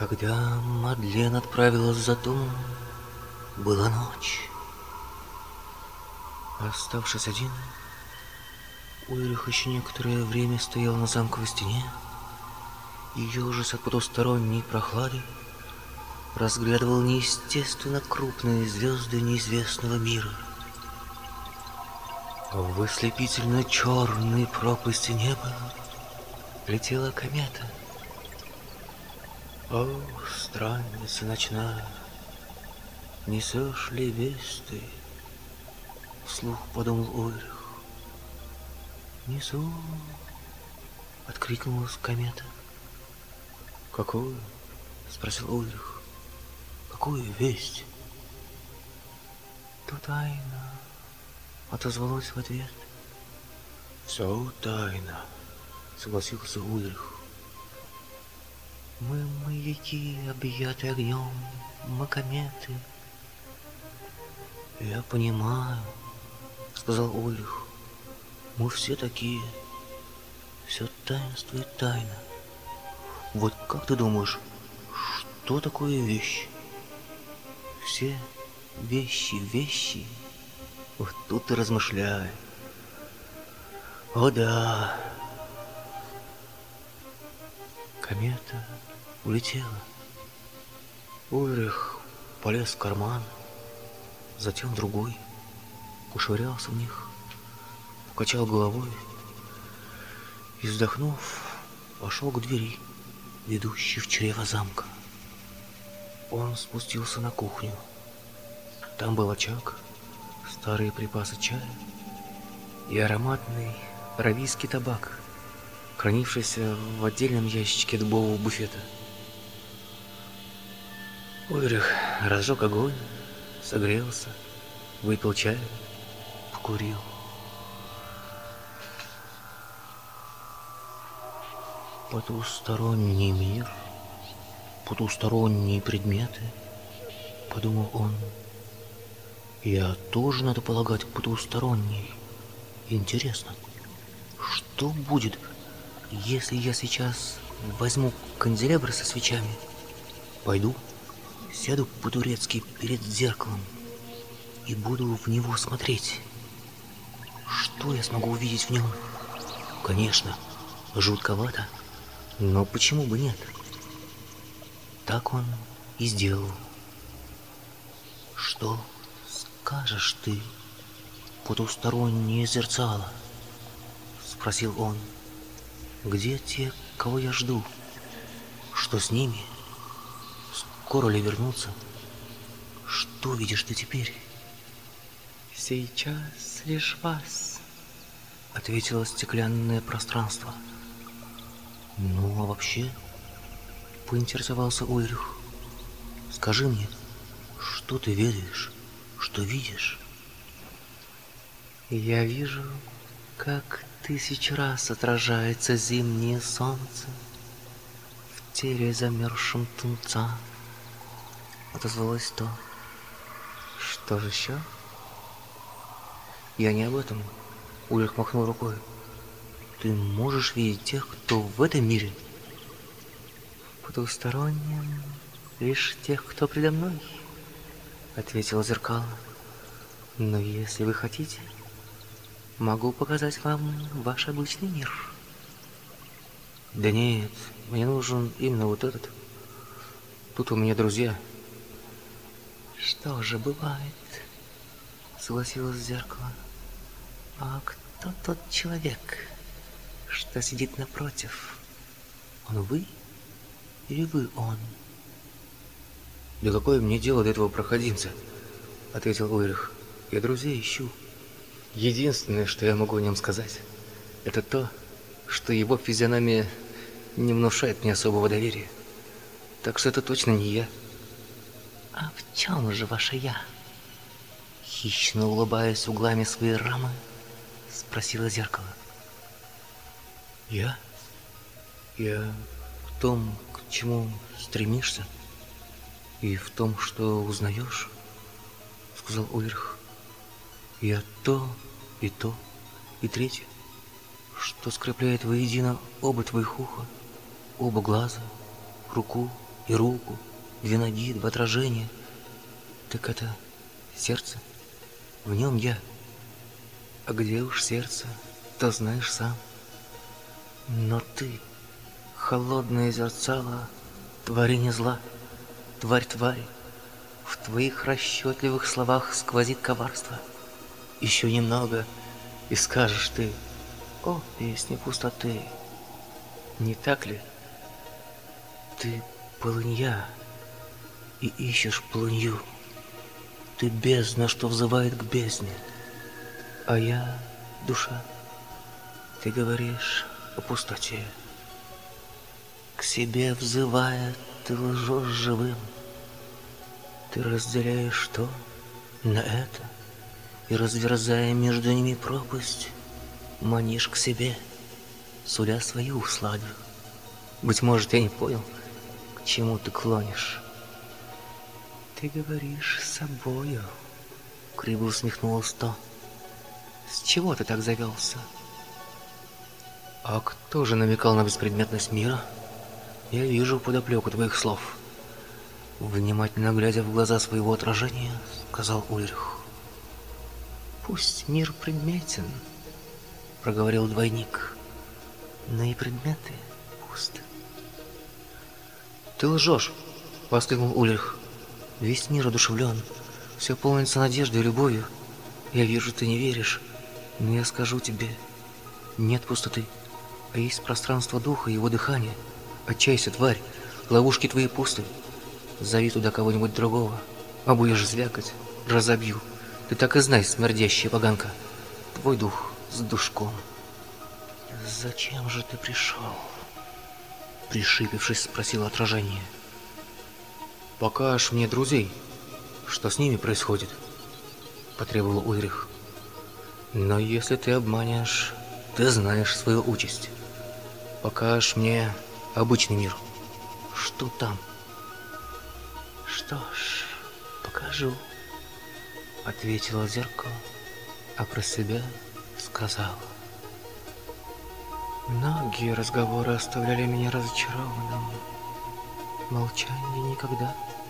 Когда Мадлен отправилась за домом, была ночь. Оставшись один, Ульрих еще некоторое время стоял на замковой стене и, ежась от потусторонней прохлады, разглядывал неестественно крупные звезды неизвестного мира. В ослепительно черной пропасти неба летела комета. О, странница ночная, несешь ли весть ты? Вслух подумал Ульрих. Несу, откликнулась комета. Какую? Спросил Ульрих. Какую весть? То тайна, отозвалась в ответ. Все тайна, согласился Ульрих. Мы маяки, объятые огнем, мы кометы. Я понимаю, сказал Ульрих. Мы все такие. Все таинство и тайна. Вот как ты думаешь, что такое вещь? Все вещи. Вот тут ты размышляй. О да. Комета улетела. Ульрих полез в карман, затем в другой, ушвырялся в них, покачал головой и, вздохнув, пошел к двери, ведущей в чрево замка. Он спустился на кухню. Там был очаг, старые припасы чая и ароматный аравийский табак, хранившийся в отдельном ящичке дубового буфета. Ульрих разжег огонь, согрелся, выпил чай, покурил. Потусторонний мир, потусторонние предметы, подумал он. Я тоже, надо полагать, потусторонний. Интересно, что будет, если я сейчас возьму канделябр со свечами, пойду, сяду по-турецки перед зеркалом и буду в него смотреть? Что я смогу увидеть в нем? Конечно, жутковато, но почему бы нет? Так он и сделал. Что скажешь ты, потустороннее зерцало? Спросил он. Где те, кого я жду? Что с ними? Скоро ли вернутся? Что видишь ты теперь? Сейчас лишь вас, ответило стеклянное пространство. Ну, а вообще, поинтересовался Ульрих. Скажи мне, что ты ведаешь, что видишь? Я вижу, как 1000 раз отражается зимнее солнце в теле замерзшем тунца. Отозвалось то. Что же еще? Я не об этом. Ульрих махнул рукой. Ты можешь видеть тех, кто в этом мире? В потустороннем лишь тех, кто предо мной, ответило зеркало. Но если вы хотите, могу показать вам ваш обычный мир. Да нет, мне нужен именно вот этот. Тут у меня друзья. Что же бывает? Согласилось зеркало. А кто тот человек, что сидит напротив? Он вы или вы он? Да какое мне дело до этого проходимца? Ответил Ульрих. Я друзей ищу. Единственное, что я могу о нем сказать, это то, что его физиономия не внушает мне особого доверия. Так что это точно не я. А в чем же ваше я? Хищно улыбаясь углами своей рамы, спросило зеркало. Я в том, к чему стремишься, и в том, что узнаешь, сказал Ульрих. Я то, и третье, что скрепляет воедино оба твоих уха, оба глаза, руку и руку, 2 ноги, 2 отражения. Так это сердце, в нем я. А где уж сердце, то знаешь сам. Но ты, холодное зерцало, творение зла, тварь твари, в твоих расчетливых словах сквозит коварство. Еще немного, и скажешь ты: о, песня пустоты. Не так ли? Ты полынья, и ищешь полынью. Ты бездна, что взывает к бездне. А я душа. Ты говоришь о пустоте. К себе взывая, ты лжешь живым. Ты разделяешь то на это, и, разверзая между ними пропасть, манишь к себе, суля свою усладу. Быть может, я не понял, к чему ты клонишь. Ты говоришь с собою, криво усмехнулась то. С чего ты так завелся? А кто же намекал на беспредметность мира? Я вижу подоплеку твоих слов. Внимательно глядя в глаза своего отражения, сказал Ульрих. Пусть мир предметен, проговорил двойник, но и предметы пусты. Ты лжешь, воскликнул Ульрих. Весь мир одушевлен, все полнится надеждой и любовью. Я вижу, ты не веришь, но я скажу тебе, нет пустоты, а есть пространство духа и его дыхание. Отчайся, тварь, ловушки твои пусты. Зови туда кого-нибудь другого, а будешь звякать, разобью. Ты так и знай, смердящая поганка, твой дух с душком. Зачем же ты пришел? Пришибившись, спросил отражение. Покажь мне друзей, что с ними происходит, потребовал Ульрих. Но если ты обманешь, ты знаешь свою участь. Покажь мне обычный мир. Что там? Что ж, покажу, ответила зеркало, а про себя сказала. Многие разговоры оставляли меня разочарованным. Молчание никогда